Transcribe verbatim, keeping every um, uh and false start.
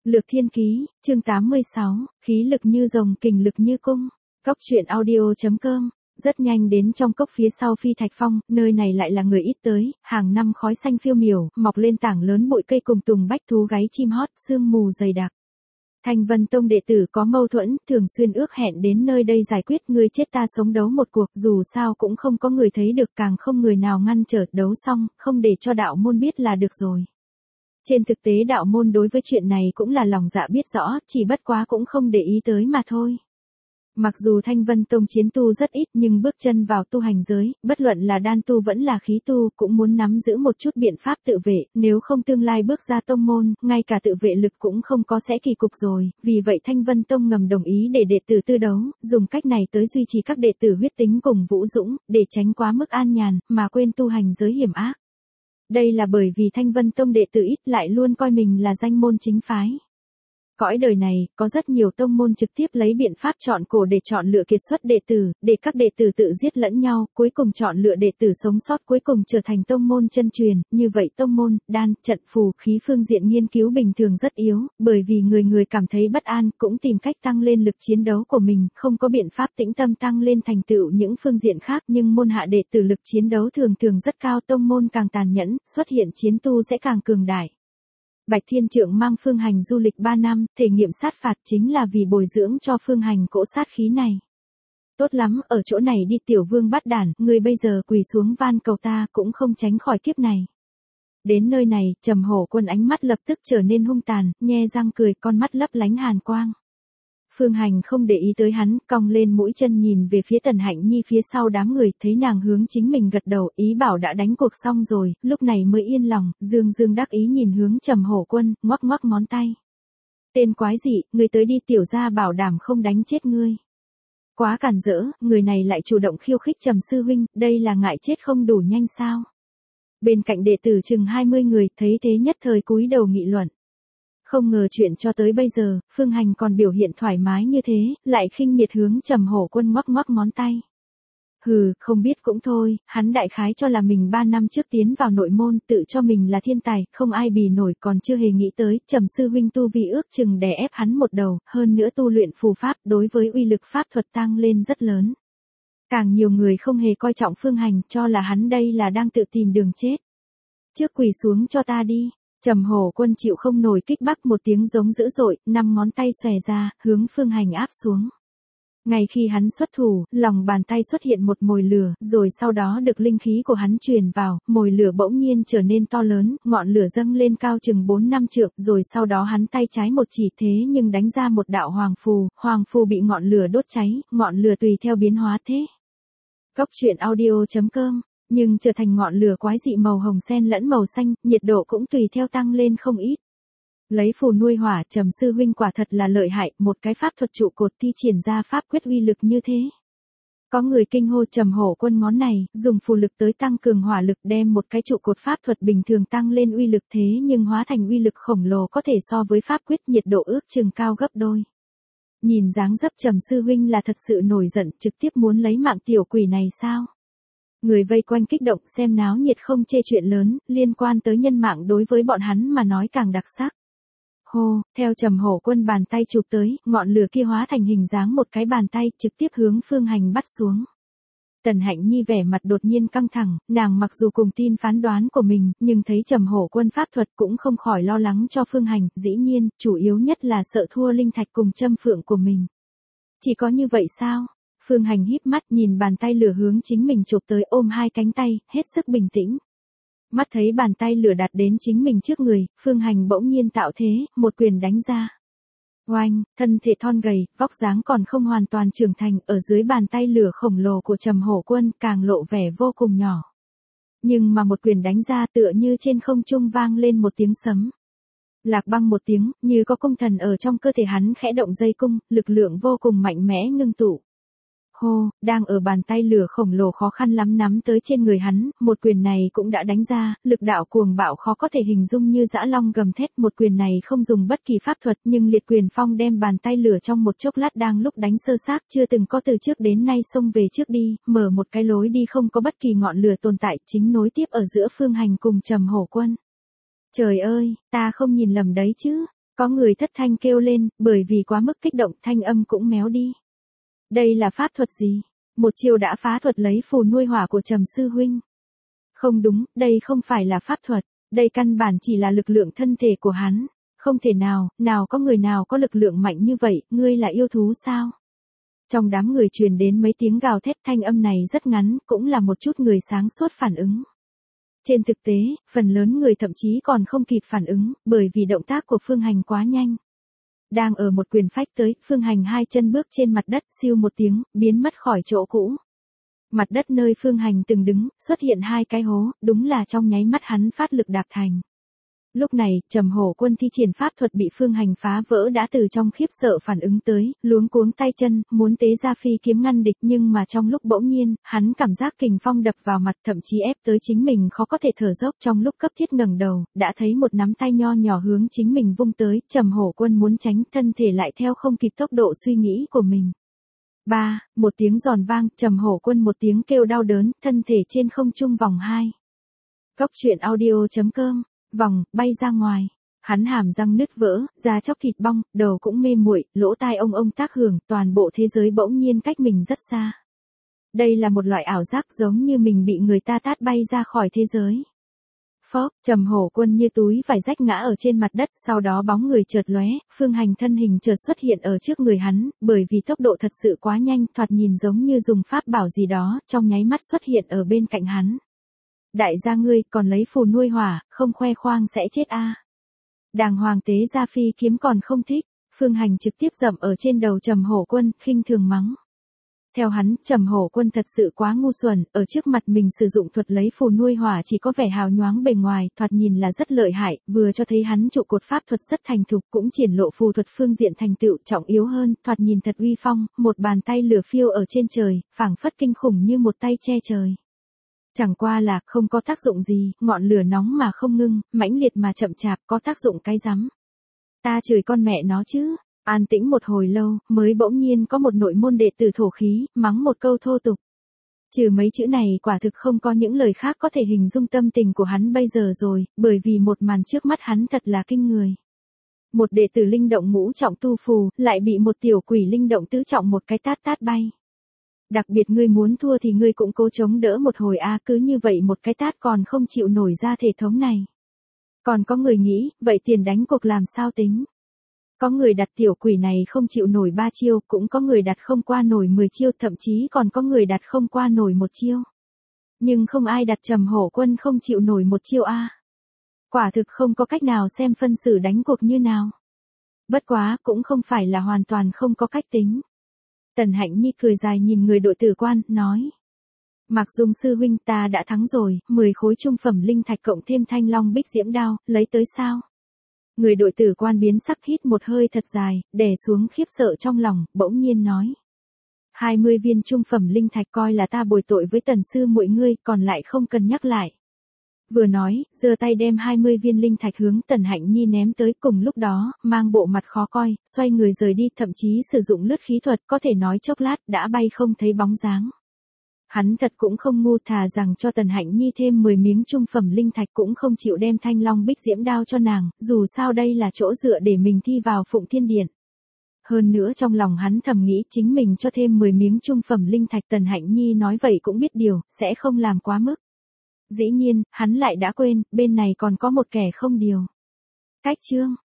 Lược Thiên Ký, chương tám mươi sáu, khí lực như rồng, kình lực như cung. Cốc truyện audio chấm com. Rất nhanh đến trong cốc phía sau Phi Thạch Phong, nơi này lại là người ít tới, hàng năm khói xanh phiêu miểu, mọc lên tảng lớn bụi cây cùng tùng bách thú gáy chim hót, sương mù dày đặc. Thanh Vân Tông đệ tử có mâu thuẫn, thường xuyên ước hẹn đến nơi đây giải quyết, người chết ta sống đấu một cuộc, dù sao cũng không có người thấy được, càng không người nào ngăn trở, đấu xong, không để cho đạo môn biết là được rồi. Trên thực tế đạo môn đối với chuyện này cũng là lòng dạ biết rõ, chỉ bất quá cũng không để ý tới mà thôi. Mặc dù Thanh Vân Tông chiến tu rất ít nhưng bước chân vào tu hành giới, bất luận là đan tu vẫn là khí tu, cũng muốn nắm giữ một chút biện pháp tự vệ, nếu không tương lai bước ra tông môn, ngay cả tự vệ lực cũng không có sẽ kỳ cục rồi, vì vậy Thanh Vân Tông ngầm đồng ý để đệ tử tư đấu, dùng cách này tới duy trì các đệ tử huyết tính cùng vũ dũng, để tránh quá mức an nhàn, mà quên tu hành giới hiểm ác. Đây là bởi vì Thanh Vân Tông đệ tử ít lại luôn coi mình là danh môn chính phái. Cõi đời này, có rất nhiều tông môn trực tiếp lấy biện pháp chọn cổ để chọn lựa kiệt xuất đệ tử, để các đệ tử tự giết lẫn nhau, cuối cùng chọn lựa đệ tử sống sót cuối cùng trở thành tông môn chân truyền, như vậy tông môn, đan, trận phù, khí phương diện nghiên cứu bình thường rất yếu, bởi vì người người cảm thấy bất an, cũng tìm cách tăng lên lực chiến đấu của mình, không có biện pháp tĩnh tâm tăng lên thành tựu những phương diện khác, nhưng môn hạ đệ tử lực chiến đấu thường thường rất cao, tông môn càng tàn nhẫn, xuất hiện chiến tu sẽ càng cường đại. Bạch Thiên Trượng mang Phương Hành du lịch ba năm, thể nghiệm sát phạt chính là vì bồi dưỡng cho Phương Hành cỗ sát khí này. Tốt lắm, ở chỗ này đi tiểu vương bắt đản, người bây giờ quỳ xuống van cầu ta cũng không tránh khỏi kiếp này. Đến nơi này, Trầm Hổ Quân ánh mắt lập tức trở nên hung tàn, nhe răng cười, con mắt lấp lánh hàn quang. Phương Hành không để ý tới hắn, cong lên mũi chân nhìn về phía Tần Hạnh Nhi phía sau đám người, thấy nàng hướng chính mình gật đầu, ý bảo đã đánh cuộc xong rồi, lúc này mới yên lòng, dương dương đắc ý nhìn hướng Trầm Hổ Quân, ngoắc ngoắc ngón tay. Tên quái dị, người tới đi, tiểu gia bảo đảm không đánh chết ngươi. Quá cản rỡ, người này lại chủ động khiêu khích Trầm sư huynh, đây là ngại chết không đủ nhanh sao? Bên cạnh đệ tử chừng hai mươi người, thấy thế nhất thời cúi đầu nghị luận. Không ngờ chuyện cho tới bây giờ, Phương Hành còn biểu hiện thoải mái như thế, lại khinh miệt hướng Trầm Hổ Quân ngoắc ngoắc ngón tay. Hừ, không biết cũng thôi, hắn đại khái cho là mình ba năm trước tiến vào nội môn, tự cho mình là thiên tài, không ai bì nổi, còn chưa hề nghĩ tới, Trầm sư huynh tu vi ước chừng đè ép hắn một đầu, hơn nữa tu luyện phù pháp đối với uy lực pháp thuật tăng lên rất lớn. Càng nhiều người không hề coi trọng Phương Hành, cho là hắn đây là đang tự tìm đường chết. Trước quỳ xuống cho ta đi. Trầm Hổ Quân chịu không nổi kích bác một tiếng giống dữ dội, năm ngón tay xòe ra, hướng Phương Hành áp xuống. Ngay khi hắn xuất thủ, lòng bàn tay xuất hiện một mồi lửa, rồi sau đó được linh khí của hắn truyền vào, mồi lửa bỗng nhiên trở nên to lớn, ngọn lửa dâng lên cao chừng bốn năm trượng, rồi sau đó hắn tay trái một chỉ thế nhưng đánh ra một đạo hoàng phù, hoàng phù bị ngọn lửa đốt cháy, ngọn lửa tùy theo biến hóa thế. Cốc truyện audio chấm com. Nhưng trở thành ngọn lửa quái dị màu hồng xen lẫn màu xanh, nhiệt độ cũng tùy theo tăng lên không ít. Lấy phù nuôi hỏa, Trầm sư huynh quả thật là lợi hại, một cái pháp thuật trụ cột thi triển ra pháp quyết uy lực như thế. Có người kinh hô Trầm Hổ Quân ngón này, dùng phù lực tới tăng cường hỏa lực, đem một cái trụ cột pháp thuật bình thường tăng lên uy lực, thế nhưng hóa thành uy lực khổng lồ, có thể so với pháp quyết, nhiệt độ ước chừng cao gấp đôi. Nhìn dáng dấp Trầm sư huynh là thật sự nổi giận, trực tiếp muốn lấy mạng tiểu quỷ này sao? Người vây quanh kích động, xem náo nhiệt không chê chuyện lớn, liên quan tới nhân mạng đối với bọn hắn mà nói càng đặc sắc. Hô, theo Trầm Hổ Quân bàn tay chụp tới, ngọn lửa kia hóa thành hình dáng một cái bàn tay, trực tiếp hướng Phương Hành bắt xuống. Tần Hạnh Nhi vẻ mặt đột nhiên căng thẳng, nàng mặc dù cùng tin phán đoán của mình, nhưng thấy Trầm Hổ Quân pháp thuật cũng không khỏi lo lắng cho Phương Hành, dĩ nhiên, chủ yếu nhất là sợ thua linh thạch cùng châm phượng của mình. Chỉ có như vậy sao? Phương Hành híp mắt nhìn bàn tay lửa hướng chính mình chụp tới, ôm hai cánh tay, hết sức bình tĩnh. Mắt thấy bàn tay lửa đặt đến chính mình trước người, Phương Hành bỗng nhiên tạo thế, một quyền đánh ra. Oanh, thân thể thon gầy, vóc dáng còn không hoàn toàn trưởng thành, ở dưới bàn tay lửa khổng lồ của Trầm Hổ Quân càng lộ vẻ vô cùng nhỏ. Nhưng mà một quyền đánh ra tựa như trên không trung vang lên một tiếng sấm. Lạc băng một tiếng, như có cung thần ở trong cơ thể hắn khẽ động dây cung, lực lượng vô cùng mạnh mẽ ngưng tụ. Hô, đang ở bàn tay lửa khổng lồ khó khăn lắm nắm tới trên người hắn, một quyền này cũng đã đánh ra, lực đạo cuồng bạo khó có thể hình dung như dã long gầm thét, một quyền này không dùng bất kỳ pháp thuật, nhưng liệt quyền phong đem bàn tay lửa trong một chốc lát đang lúc đánh sơ xác, chưa từng có từ trước đến nay xông về trước đi, mở một cái lối đi không có bất kỳ ngọn lửa tồn tại, chính nối tiếp ở giữa Phương Hành cùng Trầm Hổ Quân. Trời ơi, ta không nhìn lầm đấy chứ? Có người thất thanh kêu lên, bởi vì quá mức kích động thanh âm cũng méo đi. Đây là pháp thuật gì? Một chiêu đã phá thuật lấy phù nuôi hỏa của Trầm sư huynh. Không đúng, đây không phải là pháp thuật, đây căn bản chỉ là lực lượng thân thể của hắn. Không thể nào, nào có người nào có lực lượng mạnh như vậy, ngươi là yêu thú sao? Trong đám người truyền đến mấy tiếng gào thét, thanh âm này rất ngắn, cũng là một chút người sáng suốt phản ứng. Trên thực tế, phần lớn người thậm chí còn không kịp phản ứng, bởi vì động tác của Phương Hành quá nhanh. Đang ở một quyền phách tới, Phương Hành hai chân bước trên mặt đất, siêu một tiếng, biến mất khỏi chỗ cũ. Mặt đất nơi Phương Hành từng đứng, xuất hiện hai cái hố, đúng là trong nháy mắt hắn phát lực đạp thành. Lúc này, Trầm Hổ Quân thi triển pháp thuật bị Phương Hành phá vỡ đã từ trong khiếp sợ phản ứng tới, luống cuống tay chân, muốn tế ra phi kiếm ngăn địch, nhưng mà trong lúc bỗng nhiên, hắn cảm giác kình phong đập vào mặt, thậm chí ép tới chính mình khó có thể thở dốc. Trong lúc cấp thiết ngẩng đầu, đã thấy một nắm tay nho nhỏ hướng chính mình vung tới, Trầm Hổ Quân muốn tránh, thân thể lại theo không kịp tốc độ suy nghĩ của mình. Ba, một tiếng giòn vang, Trầm Hổ Quân một tiếng kêu đau đớn, thân thể trên không trung vòng hai. Góc truyện audio chấm com vòng, bay ra ngoài. Hắn hàm răng nứt vỡ, da chóc thịt bong, đầu cũng mê muội, lỗ tai ông ông tác hưởng, toàn bộ thế giới bỗng nhiên cách mình rất xa. Đây là một loại ảo giác giống như mình bị người ta tát bay ra khỏi thế giới. Phốc, Trầm Hổ Quân như túi vải rách ngã ở trên mặt đất, sau đó bóng người chợt lóe, Phương Hành thân hình chợt xuất hiện ở trước người hắn, bởi vì tốc độ thật sự quá nhanh, thoạt nhìn giống như dùng pháp bảo gì đó, trong nháy mắt xuất hiện ở bên cạnh hắn. Đại gia ngươi còn lấy phù nuôi hỏa, không khoe khoang sẽ chết a. À. Đàng hoàng tế ra phi kiếm còn không thích, Phương Hành trực tiếp dậm ở trên đầu Trầm Hổ Quân, khinh thường mắng. Theo hắn, Trầm Hổ Quân thật sự quá ngu xuẩn, ở trước mặt mình sử dụng thuật lấy phù nuôi hỏa chỉ có vẻ hào nhoáng bề ngoài, thoạt nhìn là rất lợi hại, vừa cho thấy hắn trụ cột pháp thuật rất thành thục, cũng triển lộ phù thuật phương diện thành tựu, trọng yếu hơn, thoạt nhìn thật uy phong, một bàn tay lửa phiêu ở trên trời, phảng phất kinh khủng như một tay che trời. Chẳng qua là không có tác dụng gì, ngọn lửa nóng mà không ngưng, mãnh liệt mà chậm chạp, có tác dụng cái rắm. Ta chửi con mẹ nó chứ. An tĩnh một hồi lâu, mới bỗng nhiên có một nội môn đệ tử thổ khí, mắng một câu thô tục. Trừ mấy chữ này quả thực không có những lời khác có thể hình dung tâm tình của hắn bây giờ rồi, bởi vì một màn trước mắt hắn thật là kinh người. Một đệ tử linh động ngũ trọng tu phù, lại bị một tiểu quỷ linh động tứ trọng một cái tát tát bay. Đặc biệt ngươi muốn thua thì ngươi cũng cố chống đỡ một hồi a, cứ như vậy một cái tát còn không chịu nổi ra thể thống này. Còn có người nghĩ, vậy tiền đánh cuộc làm sao tính? Có người đặt tiểu quỷ này không chịu nổi ba chiêu, cũng có người đặt không qua nổi mười chiêu, thậm chí còn có người đặt không qua nổi một chiêu. Nhưng không ai đặt Trầm Hổ Quân không chịu nổi một chiêu a. Quả thực không có cách nào xem phân xử đánh cuộc như nào. Bất quá, cũng không phải là hoàn toàn không có cách tính. Tần Hạnh Nhi cười dài nhìn người đội tử quan, nói. Mạc Dung sư huynh, ta đã thắng rồi, mười khối trung phẩm linh thạch cộng thêm thanh long bích diễm đao, lấy tới sao? Người đội tử quan biến sắc, hít một hơi thật dài, đè xuống khiếp sợ trong lòng, bỗng nhiên nói. hai mươi viên trung phẩm linh thạch coi là ta bồi tội với Tần sư muội ngươi, còn lại không cần nhắc lại. Vừa nói, giơ tay đem hai mươi viên linh thạch hướng Tần Hạnh Nhi ném tới, cùng lúc đó, mang bộ mặt khó coi, xoay người rời đi, thậm chí sử dụng lướt khí thuật, có thể nói chốc lát đã bay không thấy bóng dáng. Hắn thật cũng không ngu, thà rằng cho Tần Hạnh Nhi thêm mười miếng trung phẩm linh thạch cũng không chịu đem thanh long bích diễm đao cho nàng, dù sao đây là chỗ dựa để mình thi vào Phụng Thiên Điện. Hơn nữa trong lòng hắn thầm nghĩ chính mình cho thêm mười miếng trung phẩm linh thạch, Tần Hạnh Nhi nói vậy cũng biết điều, sẽ không làm quá mức. Dĩ nhiên, hắn lại đã quên, bên này còn có một kẻ không điều. Cách chương